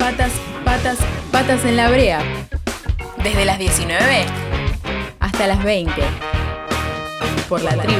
Patas en la brea. Desde las 19 hasta las 20. Por la tribu.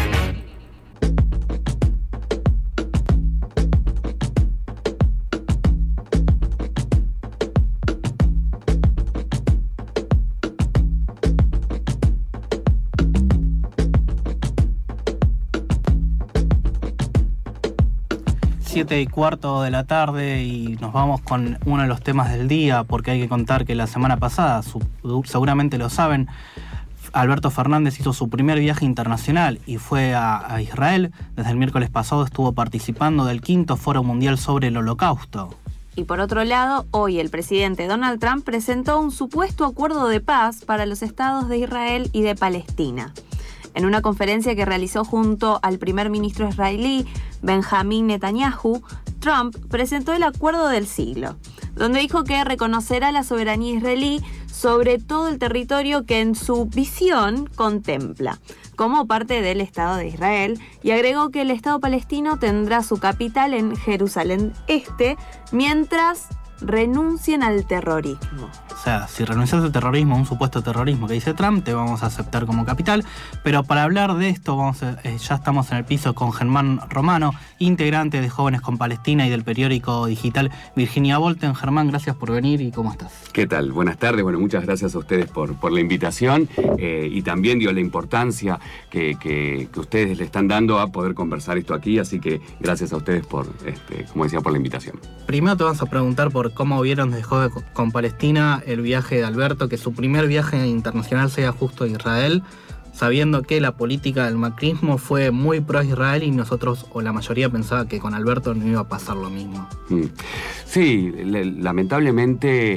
Siete y cuarto de la tarde y nos vamos con uno de los temas del día, porque hay que contar que la semana pasada, seguramente lo saben, Alberto Fernández hizo su primer viaje internacional y fue a Israel. Desde el miércoles pasado estuvo participando del 5º Foro Mundial sobre el Holocausto. Y por otro lado, hoy el presidente Donald Trump presentó un supuesto acuerdo de paz para los estados de Israel y de Palestina. En una conferencia que realizó junto al primer ministro israelí, Benjamín Netanyahu, Trump presentó el acuerdo del siglo, donde dijo que reconocerá la soberanía israelí sobre todo el territorio que en su visión contempla, como parte del Estado de Israel, y agregó que el Estado palestino tendrá su capital en Jerusalén Este, mientras renuncien al terrorismo. O sea, si renuncias al terrorismo, un supuesto terrorismo que dice Trump, te vamos a aceptar como capital. Pero para hablar de esto, ya estamos en el piso con Germán Romano, integrante de Jóvenes con Palestina y del periódico digital Virginia Volten. Germán, gracias por venir y ¿cómo estás? ¿Qué tal? Buenas tardes. Bueno, muchas gracias a ustedes por la invitación y también la importancia que ustedes le están dando a poder conversar esto aquí. Así que gracias a ustedes por la invitación. Primero te vamos a preguntar por cómo vieron desde Jóvenes con Palestina el viaje de Alberto, que su primer viaje internacional sea justo a Israel, sabiendo que la política del macrismo fue muy pro-Israel y nosotros, o la mayoría, pensaba que con Alberto no iba a pasar lo mismo. Sí, lamentablemente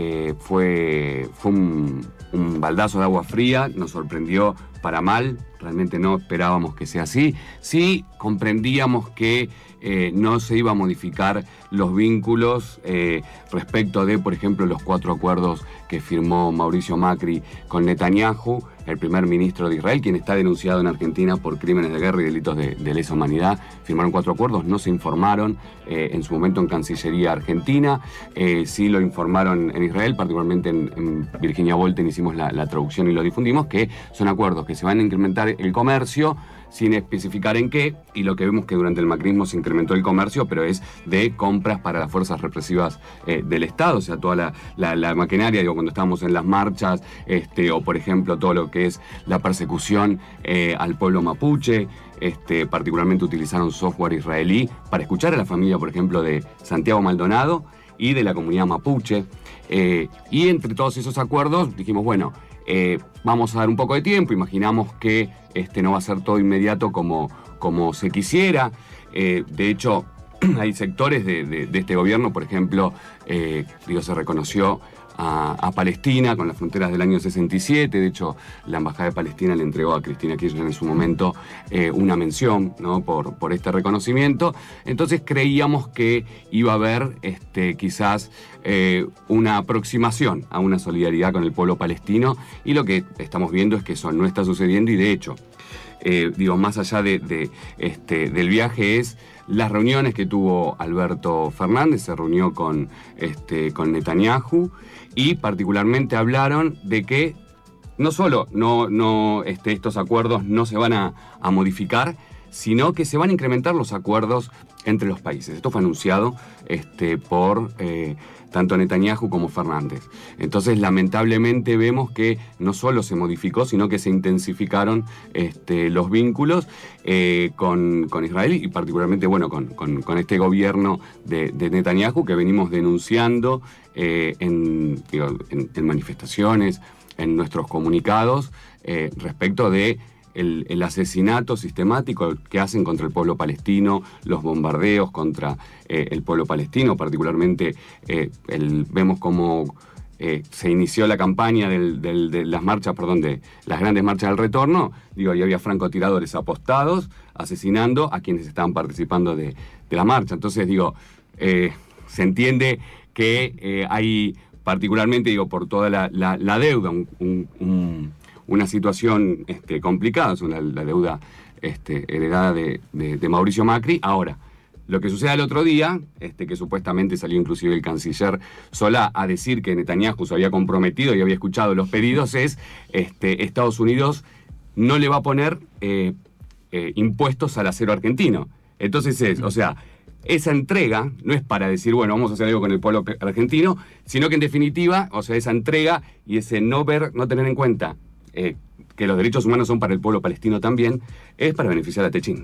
fue un baldazo de agua fría, nos sorprendió para mal, realmente no esperábamos que sea así. Sí comprendíamos que no se iba a modificar los vínculos respecto de, por ejemplo, los 4 acuerdos que firmó Mauricio Macri con Netanyahu, el primer ministro de Israel, quien está denunciado en Argentina por crímenes de guerra y delitos de lesa humanidad. Firmaron 4 acuerdos, no se informaron en su momento en Cancillería Argentina, sí lo informaron en Israel, particularmente en Virginia Volten hicimos la traducción y lo difundimos, que son acuerdos que se van a incrementar el comercio, sin especificar en qué, y lo que vemos que durante el macrismo se incrementó el comercio, pero es de compras para las fuerzas represivas del Estado, o sea, toda la maquinaria, cuando estábamos en las marchas, o por ejemplo todo lo que es la persecución al pueblo mapuche, particularmente utilizaron software israelí para escuchar a la familia, por ejemplo, de Santiago Maldonado y de la comunidad mapuche, y entre todos esos acuerdos dijimos, bueno, vamos a dar un poco de tiempo, imaginamos que no va a ser todo inmediato como se quisiera. De hecho, hay sectores de este gobierno, por ejemplo, se reconoció a Palestina con las fronteras del año 67, de hecho la Embajada de Palestina le entregó a Cristina Kirchner en su momento una mención, ¿no? por este reconocimiento. Entonces creíamos que iba a haber quizás una aproximación a una solidaridad con el pueblo palestino, y lo que estamos viendo es que eso no está sucediendo, y de hecho, más allá del viaje, es las reuniones que tuvo Alberto Fernández. Se reunió con Netanyahu y particularmente hablaron de que no solo estos acuerdos no se van a modificar, sino que se van a incrementar los acuerdos entre los países. Esto fue anunciado por tanto Netanyahu como Fernández. Entonces, lamentablemente vemos que no solo se modificó, sino que se intensificaron los vínculos con Israel, y particularmente con este gobierno de Netanyahu, que venimos denunciando en manifestaciones, en nuestros comunicados, respecto de el asesinato sistemático que hacen contra el pueblo palestino, los bombardeos contra el pueblo palestino, particularmente vemos cómo se inició la campaña de las marchas, de las grandes marchas del retorno, y había francotiradores apostados asesinando a quienes estaban participando de la marcha. Entonces, se entiende que hay particularmente, por toda la deuda, una situación complicada, la deuda heredada de Mauricio Macri. Ahora, Lo que sucede al otro día, que supuestamente salió inclusive el canciller Solá a decir que Netanyahu se había comprometido y había escuchado los pedidos, es Estados Unidos no le va a poner impuestos al acero argentino. Entonces esa entrega no es para decir, bueno, vamos a hacer algo con el pueblo argentino, sino que en definitiva, esa entrega y ese no tener en cuenta que los derechos humanos son para el pueblo palestino también, es para beneficiar a Techín.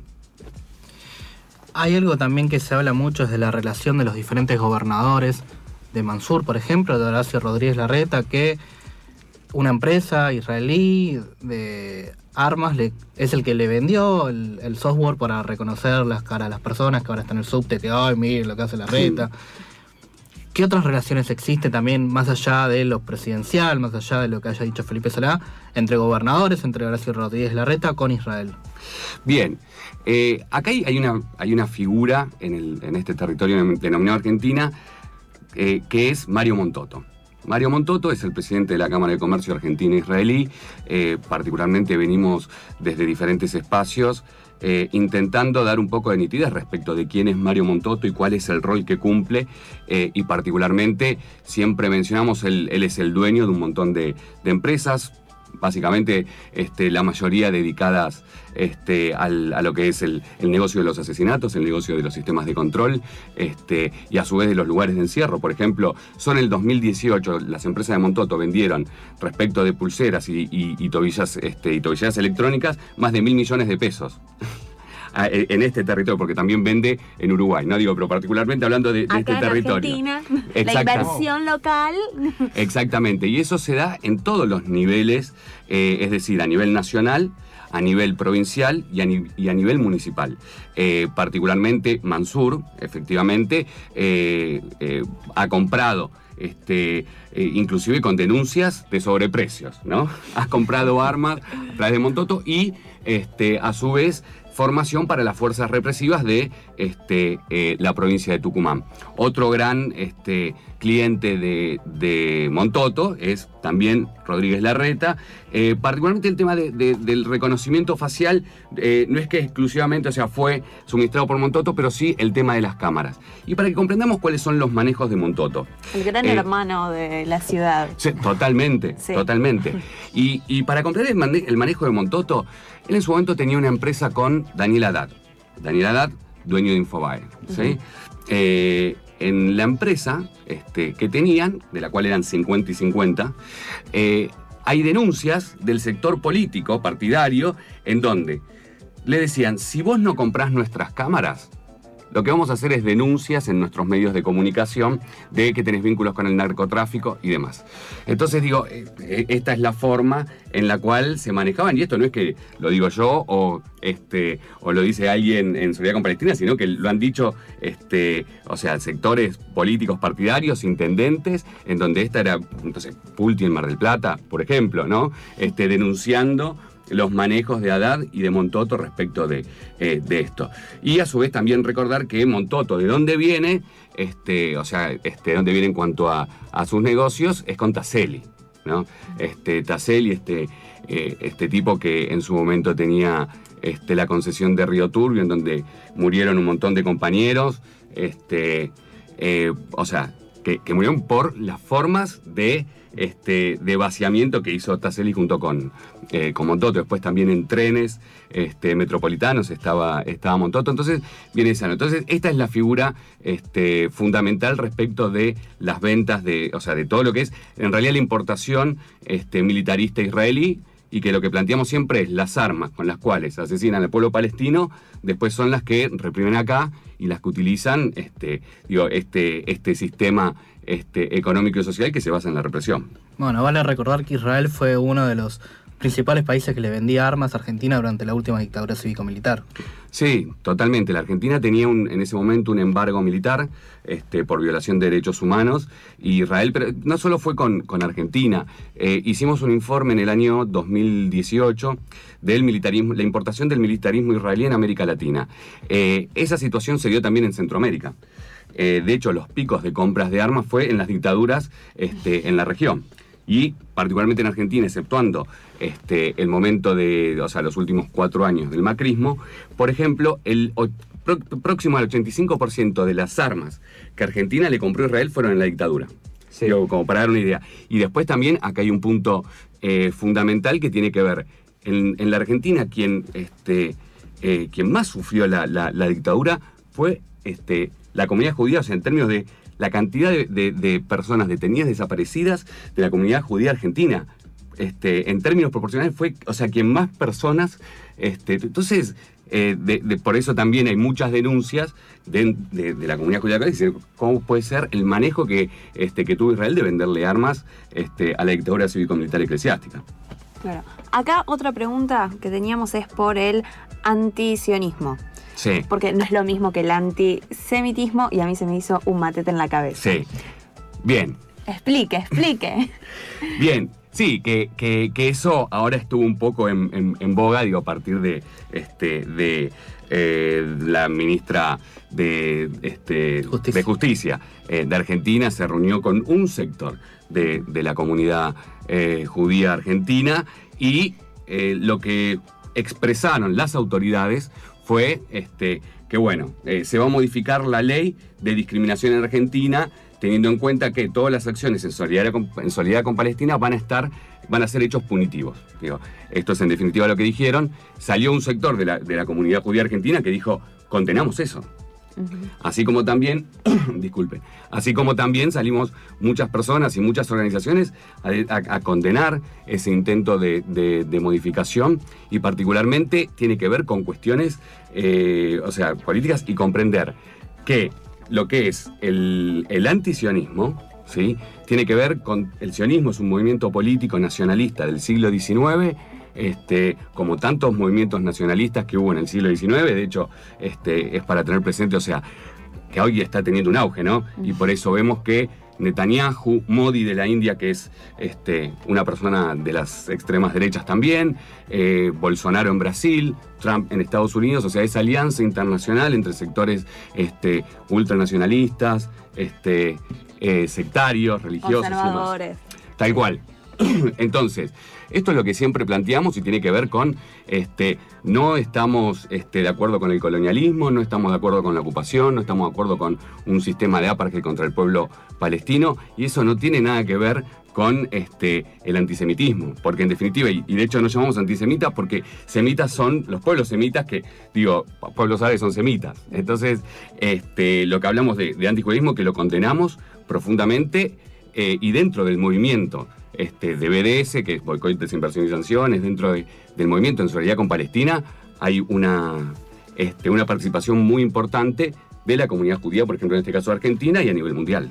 Hay algo también que se habla mucho, es de la relación de los diferentes gobernadores, de Mansur, por ejemplo, de Horacio Rodríguez Larreta, que una empresa israelí de armas es el que le vendió el software para reconocer las caras de las personas que ahora están en el subte, que, ay, miren lo que hace Larreta. ¿Qué otras relaciones existen también, más allá de lo presidencial, más allá de lo que haya dicho Felipe Solá, entre gobernadores, entre Horacio Rodríguez Larreta con Israel? Bien, acá hay una figura en este territorio denominado Argentina, que es Mario Montoto. Mario Montoto es el presidente de la Cámara de Comercio Argentina-Israelí. Particularmente venimos desde diferentes espacios intentando dar un poco de nitidez respecto de quién es Mario Montoto y cuál es el rol que cumple. Y particularmente siempre mencionamos, él es el dueño de un montón de empresas, básicamente la mayoría dedicadas a lo que es el negocio de los asesinatos, el negocio de los sistemas de control, y a su vez de los lugares de encierro. Por ejemplo, solo en el 2018 las empresas de Montoto vendieron, respecto de pulseras y tobillas, y tobilleras electrónicas, más de 1.000 millones de pesos. En este territorio, porque también vende en Uruguay, ¿no? Digo, pero particularmente hablando de este territorio. Argentina, la inversión local. Exactamente, y eso se da en todos los niveles, es decir, a nivel nacional, a nivel provincial y a nivel municipal. Particularmente Mansur, efectivamente, ha comprado, inclusive con denuncias de sobreprecios, ¿no? Ha comprado armas a través de Montoto y, a su vez, formación para las fuerzas represivas de la provincia de Tucumán. Otro gran cliente de Montoto es también Rodríguez Larreta. Particularmente el tema del reconocimiento facial, no es que exclusivamente, fue suministrado por Montoto, pero sí el tema de las cámaras. Y para que comprendamos cuáles son los manejos de Montoto. El gran hermano de la ciudad. Sí, totalmente. Y para comprender el manejo de Montoto, él en su momento tenía una empresa con Daniel Haddad. Daniel Haddad, dueño de Infobae. ¿Sí? En la empresa que tenían, de la cual eran 50 y 50, hay denuncias del sector político, partidario, en donde le decían, si vos no comprás nuestras cámaras, lo que vamos a hacer es denuncias en nuestros medios de comunicación de que tenés vínculos con el narcotráfico y demás. Entonces digo, esta es la forma en la cual se manejaban, y esto no es que lo digo yo o lo dice alguien en Solidaridad con Palestina, sino que lo han dicho sectores políticos partidarios, intendentes, en donde esta era, entonces, Pulti en Mar del Plata, por ejemplo, ¿no? Denunciando los manejos de Haddad y de Montoto respecto de esto. Y a su vez también recordar que Montoto, ¿de dónde viene? ¿De dónde viene en cuanto a sus negocios? Es con Taselli, ¿no? Taselli, este tipo que en su momento tenía la concesión de Río Turbio, en donde murieron un montón de compañeros, que murieron por las formas de vaciamiento que hizo Taselli junto con Montoto. Después también en trenes metropolitanos estaba Montoto. Entonces viene sano. Entonces esta es la figura fundamental respecto de las ventas de todo lo que es en realidad la importación militarista israelí, y que lo que planteamos siempre es las armas con las cuales asesinan al pueblo palestino, después son las que reprimen acá y las que utilizan este sistema económico y social que se basa en la represión. Bueno, vale recordar que Israel fue uno de los principales países que le vendía armas a Argentina durante la última dictadura cívico-militar. Sí, totalmente. La Argentina tenía en ese momento un embargo militar por violación de derechos humanos, y Israel, pero no solo fue con Argentina. Hicimos un informe en el año 2018 del militarismo, la importación del militarismo israelí en América Latina. Esa situación se dio también en Centroamérica. De hecho, los picos de compras de armas fue en las dictaduras en la región. Y particularmente en Argentina, exceptuando el momento de, los últimos 4 años del macrismo, por ejemplo, próximo al 85% de las armas que Argentina le compró a Israel fueron en la dictadura. Sí. Digo, como para dar una idea. Y después también acá hay un punto fundamental que tiene que ver. En la Argentina quien más sufrió la dictadura fue la comunidad judía, o sea, en términos de la cantidad de personas detenidas, desaparecidas de la comunidad judía argentina. En términos proporcionales fue, o sea, quien más personas... entonces, por eso también hay muchas denuncias de la comunidad judía que dicen cómo puede ser el manejo que tuvo Israel de venderle armas a la dictadura cívico-militar eclesiástica. Claro. Acá otra pregunta que teníamos es por el antisionismo. Sí. Porque no es lo mismo que el antisemitismo y a mí se me hizo un matete en la cabeza. Sí. Bien. Explique. Bien. Sí, que eso ahora estuvo un poco en boga, digo, a partir de la ministra de Justicia de Argentina se reunió con un sector de la comunidad judía argentina y lo que expresaron las autoridades fue que bueno, se va a modificar la ley de discriminación en Argentina teniendo en cuenta que todas las acciones en solidaridad con Palestina van a ser hechos punitivos. Digo, esto es en definitiva lo que dijeron. Salió un sector de la comunidad judía argentina que dijo, condenamos eso. Uh-huh. Así como también, salimos muchas personas y muchas organizaciones a condenar ese intento de modificación y particularmente tiene que ver con cuestiones, políticas y comprender que lo que es el antisionismo, ¿sí? Tiene que ver con... El sionismo es un movimiento político nacionalista del siglo XIX, como tantos movimientos nacionalistas que hubo en el siglo XIX, de hecho, es para tener presente, o sea, que hoy está teniendo un auge, ¿no? Y por eso vemos que Netanyahu, Modi de la India, que es una persona de las extremas derechas también, Bolsonaro en Brasil, Trump en Estados Unidos, o sea, esa alianza internacional entre sectores ultranacionalistas, sectarios, religiosos, conservadores. Tal cual. Entonces, esto es lo que siempre planteamos y tiene que ver con, no estamos de acuerdo con el colonialismo, no estamos de acuerdo con la ocupación, no estamos de acuerdo con un sistema de apartheid contra el pueblo palestino, y eso no tiene nada que ver con el antisemitismo, porque en definitiva, y de hecho nos llamamos antisemitas porque semitas son los pueblos semitas que, pueblos árabes son semitas. Entonces, lo que hablamos de antijudaísmo, que lo condenamos profundamente, y dentro del movimiento de BDS, que es Boicot, Desinversión y Sanciones, dentro del movimiento en solidaridad con Palestina, hay una participación muy importante de la comunidad judía, por ejemplo, en este caso Argentina, y a nivel mundial.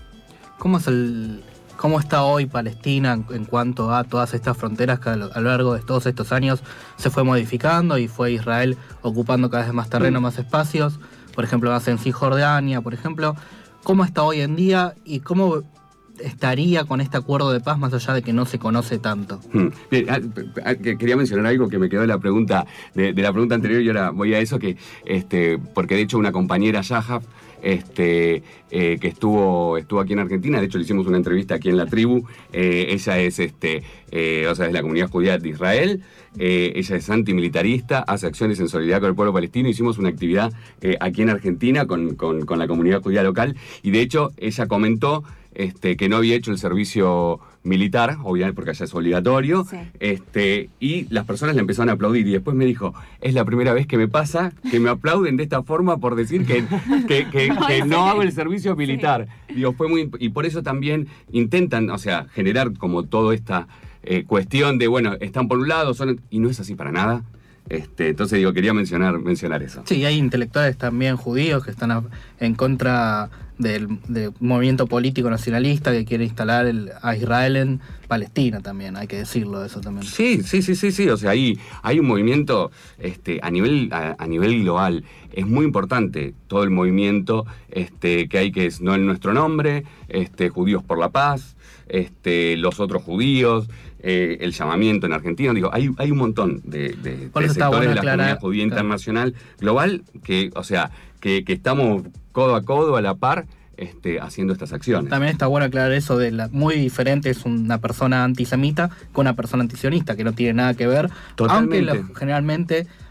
¿Cómo está hoy Palestina en cuanto a todas estas fronteras que a lo largo de todos estos años se fue modificando y fue Israel ocupando cada vez más terreno, más espacios? Por ejemplo, más en Cisjordania, por ejemplo. ¿Cómo está hoy en día y cómo estaría con este acuerdo de paz más allá de que no se conoce tanto? Bien, quería mencionar algo que me quedó de la pregunta anterior y ahora voy a eso, porque de hecho una compañera Yahaf, que estuvo aquí en Argentina, de hecho le hicimos una entrevista aquí en La Tribu, ella es es la comunidad judía de Israel, ella es antimilitarista, hace acciones en solidaridad con el pueblo palestino, hicimos una actividad aquí en Argentina con la comunidad judía local y de hecho ella comentó que no había hecho el servicio militar, obviamente porque allá es obligatorio, sí. Y las personas le empezaron a aplaudir y después me dijo, es la primera vez que me pasa que me aplauden de esta forma por decir que no hago el servicio militar. Sí. Digo, fue muy, y por eso también intentan, generar como toda esta cuestión de, bueno, están por un lado, y no es así para nada. Entonces quería mencionar eso. Sí, hay intelectuales también judíos que están en contra del movimiento político nacionalista que quiere instalar a Israel en Palestina también, hay que decirlo eso también. Sí, o sea, hay un movimiento a nivel global, es muy importante todo el movimiento que hay, que es No en Nuestro Nombre, Judíos por la Paz, los otros judíos, el llamamiento en Argentina, hay un montón de sectores de la comunidad judía internacional global que estamos codo a codo, a la par, haciendo estas acciones. También está bueno aclarar eso muy diferente es una persona antisemita con una persona antisionista, que no tiene nada que ver. Totalmente. Aunque generalmente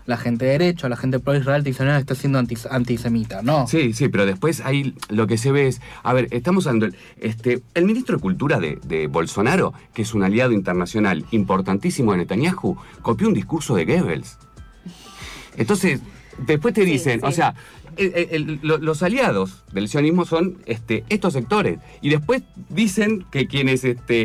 la gente de derecho, la gente pro-Israel te dice, no, está siendo antisemita, ¿no? Sí, pero después ahí lo que se ve es, a ver, estamos hablando, el ministro de Cultura de Bolsonaro, que es un aliado internacional importantísimo de Netanyahu, copió un discurso de Goebbels. Entonces, después te dicen, o sea, los aliados del sionismo son estos sectores. Y después dicen que quienes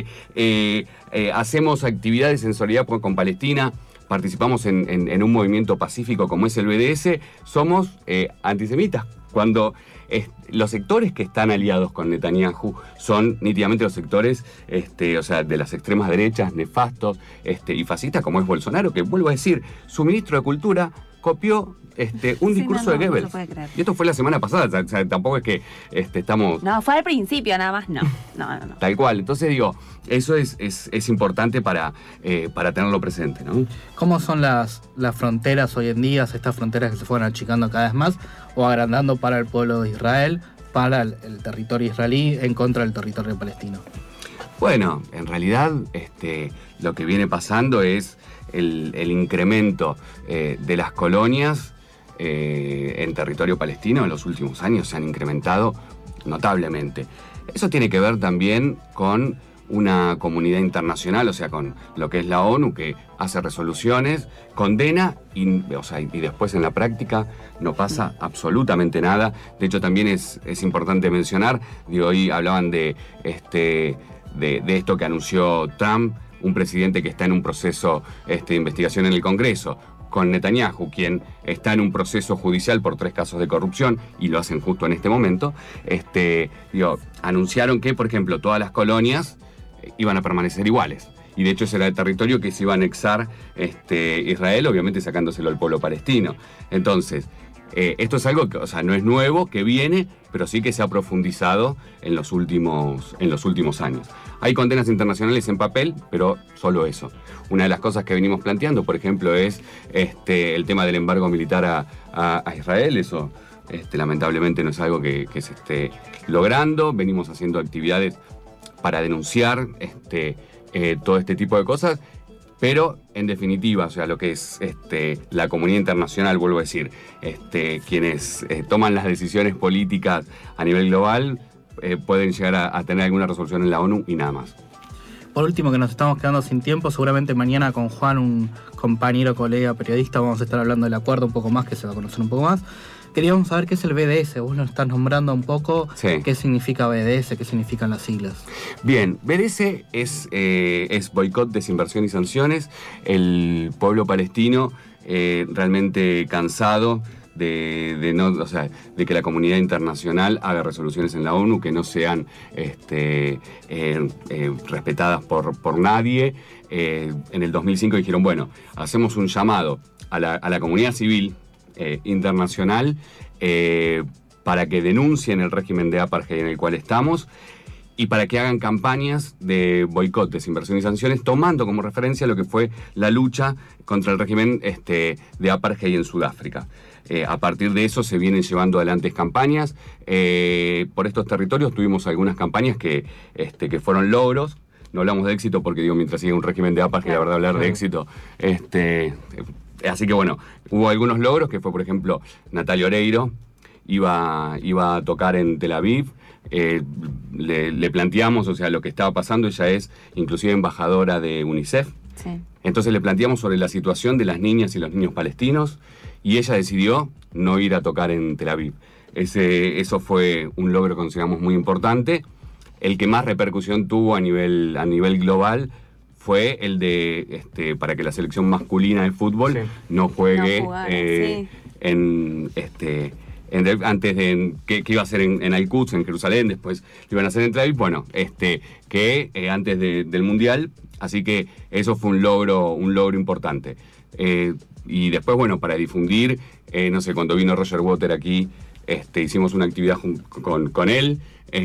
hacemos actividades en solidaridad con Palestina, participamos en un movimiento pacífico como es el BDS, somos antisemitas. Cuando los sectores que están aliados con Netanyahu son nítidamente los sectores o sea, de las extremas derechas, nefastos y fascistas, como es Bolsonaro, que vuelvo a decir, su ministro de Cultura copió un discurso de Goebbels. No y esto fue la semana pasada, o sea, tampoco es que estamos... No, fue al principio nada más, no. Tal cual, entonces digo, eso es importante para tenerlo presente, ¿no? ¿Cómo son las fronteras hoy en día, estas fronteras que se fueron achicando cada vez más o agrandando para el pueblo de Israel, para el territorio israelí en contra del territorio palestino? Bueno, en realidad lo que viene pasando es el incremento de las colonias en territorio palestino en los últimos años se han incrementado notablemente. Eso tiene que ver también con una comunidad internacional, o sea, con lo que es la ONU, que hace resoluciones, condena y después en la práctica no pasa absolutamente nada. De hecho, también es importante mencionar, hoy hablaban de esto que anunció Trump, un presidente que está en un proceso de investigación en el Congreso, con Netanyahu, quien está en un proceso judicial por 3 casos de corrupción, y lo hacen justo en este momento, anunciaron que, por ejemplo, todas las colonias iban a permanecer iguales. Y de hecho ese era el territorio que se iba a anexar Israel, obviamente sacándoselo al pueblo palestino. Entonces, esto es algo que, o sea, no es nuevo, que viene, pero sí que se ha profundizado en los últimos años. Hay condenas internacionales en papel, pero solo eso. Una de las cosas que venimos planteando, por ejemplo, es el tema del embargo militar a Israel. Eso lamentablemente no es algo que se esté logrando. Venimos haciendo actividades para denunciar todo este tipo de cosas. Pero, en definitiva, o sea, lo que es la comunidad internacional, vuelvo a decir, quienes toman las decisiones políticas a nivel global, pueden llegar a tener alguna resolución en la ONU y nada más. Por último, que nos estamos quedando sin tiempo, seguramente mañana con Juan, un compañero, colega, periodista, vamos a estar hablando del acuerdo un poco más, que se va a conocer un poco más. Queríamos saber qué es el BDS, vos lo estás nombrando un poco, sí. ¿Qué significa BDS? ¿Qué significan las siglas? Bien, BDS es boicot, desinversión y sanciones. El pueblo palestino realmente cansado de que la comunidad internacional haga resoluciones en la ONU que no sean respetadas por nadie. En el 2005 dijeron, bueno, hacemos un llamado a la comunidad civil internacional para que denuncien el régimen de apartheid en el cual estamos y para que hagan campañas de boicot, desinversión y sanciones, tomando como referencia lo que fue la lucha contra el régimen de apartheid en Sudáfrica. A partir de eso se vienen llevando adelante campañas. Por estos territorios tuvimos algunas campañas que fueron logros. No hablamos de éxito porque, mientras sigue un régimen de apartheid, la verdad, hablar de éxito... Así que bueno, hubo algunos logros, que fue, por ejemplo, Natalia Oreiro iba a tocar en Tel Aviv. Le planteamos, o sea, lo que estaba pasando. Ella es inclusive embajadora de UNICEF. Sí. Entonces le planteamos sobre la situación de las niñas y los niños palestinos y ella decidió no ir a tocar en Tel Aviv. Eso fue un logro que consideramos muy importante. El que más repercusión tuvo a nivel global fue el de para que la selección masculina de fútbol no juegue antes de que iba a ser en Al-Quds, en Jerusalén, después lo iban a hacer en Tel Aviv, bueno, que antes del Mundial, así que eso fue un logro importante. Y después, bueno, para difundir, no sé, cuando vino Roger Water aquí, hicimos una actividad con él,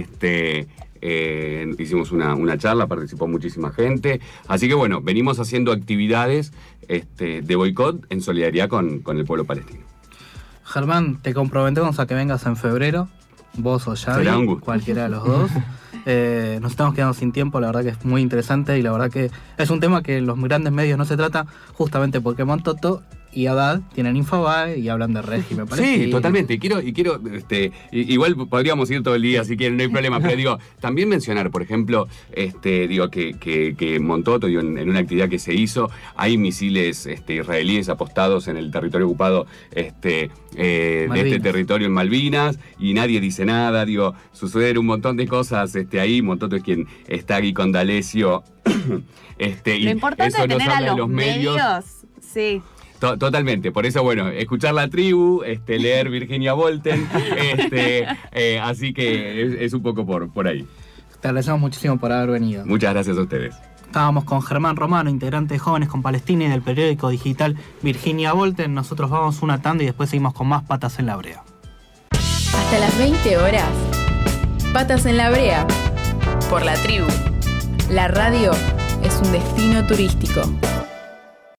hicimos una charla, participó muchísima gente, así que bueno, venimos haciendo actividades de boicot en solidaridad con el pueblo palestino. Germán, te comprometemos a que vengas en febrero, vos o Xavi, cualquiera de los dos. Nos estamos quedando sin tiempo, la verdad que es muy interesante y la verdad que es un tema que en los grandes medios no se trata, justamente porque Montoto y Haddad tienen Infobae y hablan de régimen palestino. Sí, totalmente. Y quiero igual podríamos ir todo el día si quieren, no hay problema, pero digo, también mencionar, por ejemplo, que Montoto, en una actividad que se hizo, hay misiles israelíes apostados en el territorio ocupado de este territorio en Malvinas, y nadie dice nada, suceden un montón de cosas ahí. Montoto es quien está aquí con D'Alessio. Lo importante es tener a los medios. Sí. Totalmente, por eso, bueno, escuchar La Tribu, leer Virginia Volten, así que es un poco por ahí. Te agradecemos muchísimo por haber venido. Muchas gracias a ustedes. Estábamos con Germán Romano, integrante de Jóvenes con Palestina y del periódico digital Virginia Volten. Nosotros vamos una tanda y después seguimos con más Patas en la Brea. Hasta las 20 horas. Patas en la Brea. Por La Tribu. La radio es un destino turístico.